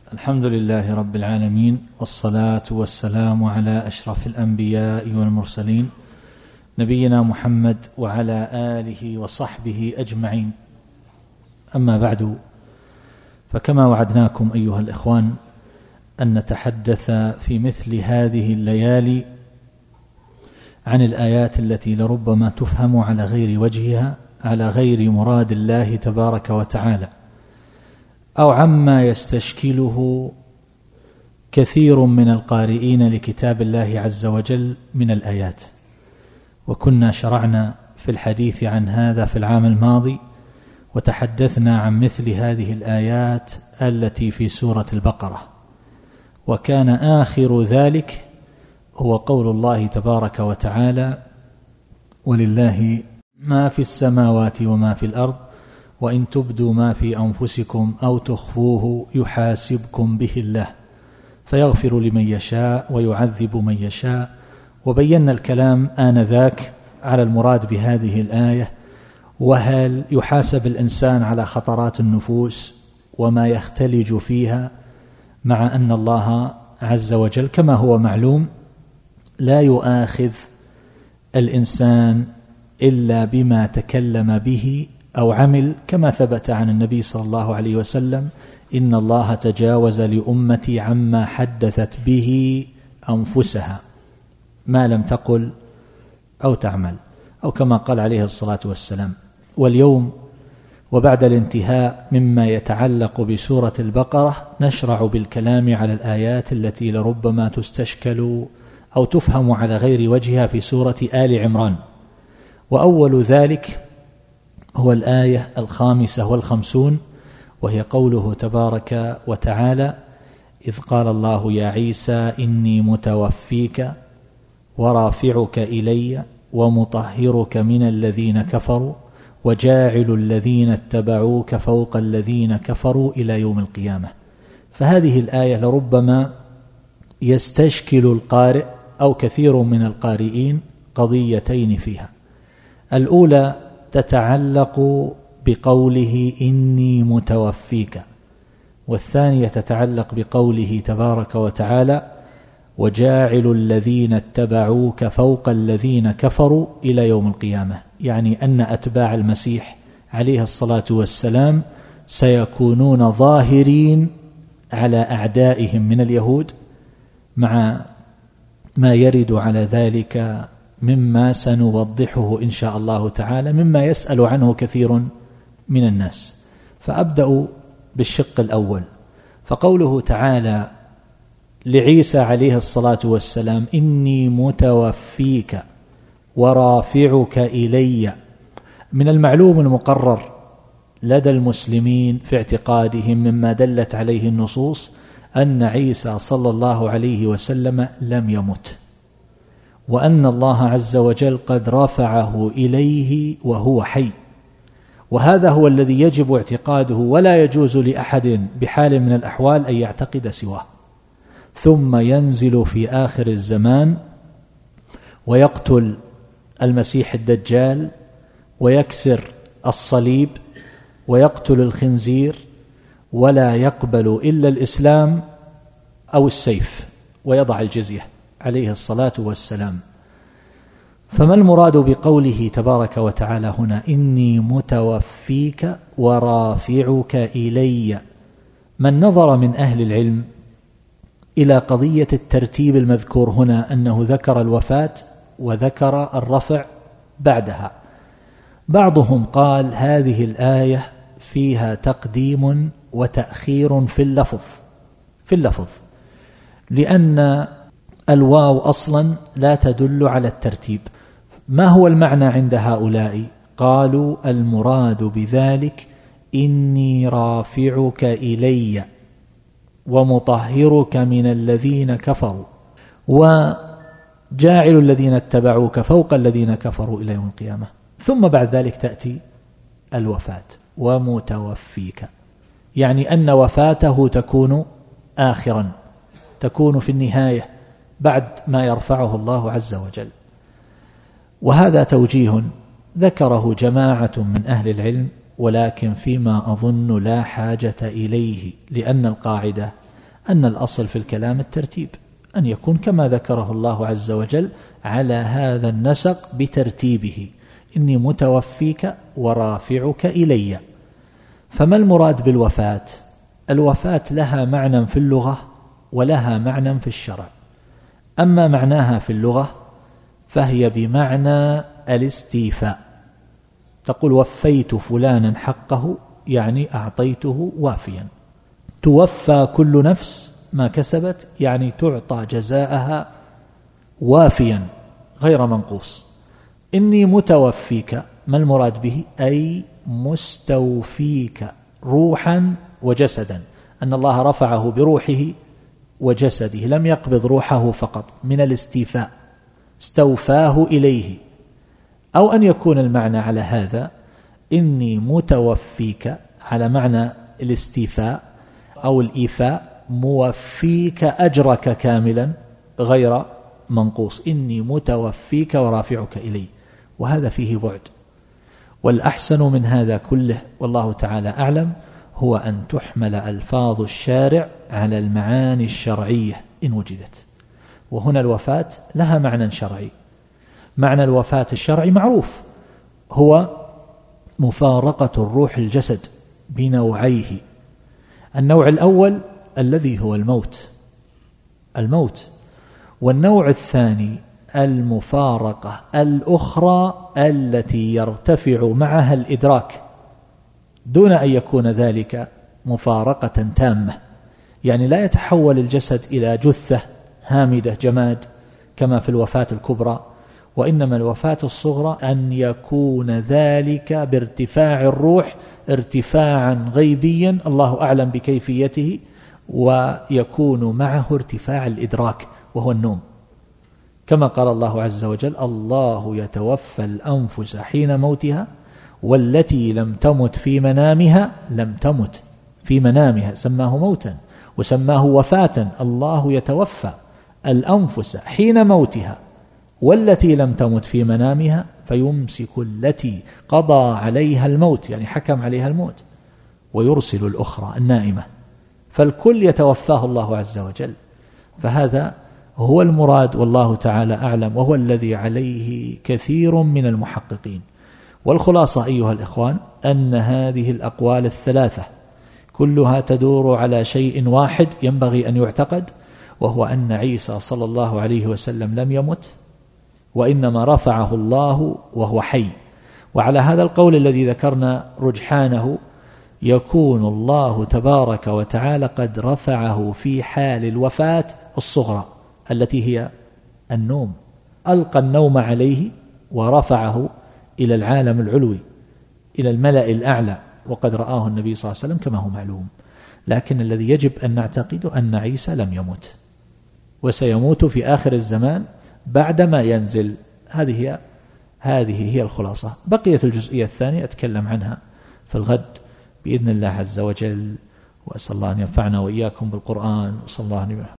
الحمد لله رب العالمين، والصلاة والسلام على أشرف الأنبياء والمرسلين نبينا محمد وعلى آله وصحبه أجمعين. أما بعد، فكما وعدناكم أيها الإخوان أن نتحدث في مثل هذه الليالي عن الآيات التي لربما تفهم على غير وجهها، على غير مراد الله تبارك وتعالى، أو عما يستشكله كثير من القارئين لكتاب الله عز وجل من الآيات. وكنا شرعنا في الحديث عن هذا في العام الماضي، وتحدثنا عن مثل هذه الآيات التي في سورة البقرة، وكان آخر ذلك هو قول الله تبارك وتعالى: ولله ما في السماوات وما في الأرض وإن تبدوا ما في أنفسكم أو تخفوه يحاسبكم به الله فيغفر لمن يشاء ويعذب من يشاء. وبينا الكلام آنذاك على المراد بهذه الآية، وهل يحاسب الإنسان على خطرات النفوس وما يختلج فيها، مع أن الله عز وجل كما هو معلوم لا يؤاخذ الإنسان إلا بما تكلم به أو عمل، كما ثبت عن النبي صلى الله عليه وسلم: إن الله تجاوز لأمتي عما حدثت به أنفسها ما لم تقل أو تعمل، أو كما قال عليه الصلاة والسلام. واليوم وبعد الانتهاء مما يتعلق بسورة البقرة نشرع بالكلام على الآيات التي لربما تستشكل أو تفهم على غير وجهها في سورة آل عمران. وأول ذلك هو الآية 55، وهي قوله تبارك وتعالى: إذ قال الله يا عيسى إني متوفيك ورافعك إلي ومطهرك من الذين كفروا وجاعل الذين اتبعوك فوق الذين كفروا إلى يوم القيامة. فهذه الآية لربما يستشكل القارئ أو كثير من القارئين قضيتين فيها. الأولى تتعلق بقوله إني متوفيك، والثانية تتعلق بقوله تبارك وتعالى: وجاعل الذين اتبعوك فوق الذين كفروا إلى يوم القيامة، يعني أن أتباع المسيح عليه الصلاة والسلام سيكونون ظاهرين على أعدائهم من اليهود، مع ما يرد على ذلك مما سنوضحه إن شاء الله تعالى، مما يسأل عنه كثير من الناس. فأبدأ بالشق الأول، فقوله تعالى لعيسى عليه الصلاة والسلام: إني متوفيك ورافعك إلي. من المعلوم المقرر لدى المسلمين في اعتقادهم مما دلت عليه النصوص أن عيسى صلى الله عليه وسلم لم يمت، وأن الله عز وجل قد رفعه إليه وهو حي، وهذا هو الذي يجب اعتقاده، ولا يجوز لأحد بحال من الأحوال أن يعتقد سواه. ثم ينزل في آخر الزمان ويقتل المسيح الدجال ويكسر الصليب ويقتل الخنزير، ولا يقبل إلا الإسلام أو السيف، ويضع الجزية عليه الصلاة والسلام. فما المراد بقوله تبارك وتعالى هنا: إني متوفيك ورافعك إلي؟ من نظر من أهل العلم إلى قضية الترتيب المذكور هنا، أنه ذكر الوفاة وذكر الرفع بعدها. بعضهم قال هذه الآية فيها تقديم وتأخير في اللفظ، لأن الواو أصلا لا تدل على الترتيب. ما هو المعنى عند هؤلاء؟ قالوا المراد بذلك إني رافعك إلي ومطهرك من الذين كفروا وجاعل الذين اتبعوك فوق الذين كفروا إلى يوم القيامة. ثم بعد ذلك تأتي الوفاة: ومتوفيك، يعني أن وفاته تكون آخرا، تكون في النهاية بعد ما يرفعه الله عز وجل. وهذا توجيه ذكره جماعة من أهل العلم، ولكن فيما أظن لا حاجة إليه، لأن القاعدة أن الأصل في الكلام الترتيب، أن يكون كما ذكره الله عز وجل على هذا النسق بترتيبه: إني متوفيك ورافعك إلي. فما المراد بالوفاة؟ الوفاة لها معنى في اللغة ولها معنى في الشرع. أما معناها في اللغة فهي بمعنى الاستيفاء، تقول وفيت فلانا حقه، يعني أعطيته وافيا. توفى كل نفس ما كسبت، يعني تعطى جزاءها وافيا غير منقوص. إني متوفيك، ما المراد به؟ أي مستوفيك روحا وجسدا، أن الله رفعه بروحه وجسده، لم يقبض روحه فقط، من الاستيفاء استوفاه إليه. أو أن يكون المعنى على هذا: إني متوفيك على معنى الاستيفاء أو الإيفاء، موفيك أجرك كاملا غير منقوص، إني متوفيك ورافعك إلي. وهذا فيه بعد، والأحسن من هذا كله والله تعالى أعلم هو أن تحمل ألفاظ الشارع على المعاني الشرعية إن وجدت. وهنا الوفاة لها معنى شرعي. معنى الوفاة الشرعي معروف، هو مفارقة الروح الجسد بنوعيه. النوع الأول الذي هو الموت، والنوع الثاني المفارقة الأخرى التي يرتفع معها الإدراك دون أن يكون ذلك مفارقة تامة، يعني لا يتحول الجسد إلى جثة هامدة جماد كما في الوفاة الكبرى، وإنما الوفاة الصغرى أن يكون ذلك بارتفاع الروح ارتفاعا غيبيا الله أعلم بكيفيته، ويكون معه ارتفاع الإدراك وهو النوم، كما قال الله عز وجل: الله يتوفى الأنفس حين موتها والتي لم تمت في منامها، لم تمت في منامها، سماه موتا وسماه وفاة. الله يتوفى الأنفس حين موتها والتي لم تمت في منامها فيمسك التي قضى عليها الموت، يعني حكم عليها الموت، ويرسل الأخرى النائمة. فالكل يتوفاه الله عز وجل. فهذا هو المراد والله تعالى أعلم، وهو الذي عليه كثير من المحققين. والخلاصة أيها الإخوان أن هذه الأقوال الثلاثة كلها تدور على شيء واحد ينبغي أن يعتقد، وهو أن عيسى صلى الله عليه وسلم لم يمت، وإنما رفعه الله وهو حي. وعلى هذا القول الذي ذكرنا رجحانه يكون الله تبارك وتعالى قد رفعه في حال الوفاة الصغرى التي هي النوم، ألقى النوم عليه ورفعه إلى العالم العلوي، إلى الملأ الأعلى، وقد رآه النبي صلى الله عليه وسلم كما هو معلوم. لكن الذي يجب أن نعتقد أن عيسى لم يمت، وسيموت في آخر الزمان بعدما ينزل. هذه هي الخلاصة. بقية الجزئية الثانية أتكلم عنها في الغد بإذن الله عز وجل، وأسأل الله أن ينفعنا وإياكم بالقرآن، وصلى الله عليه وسلم.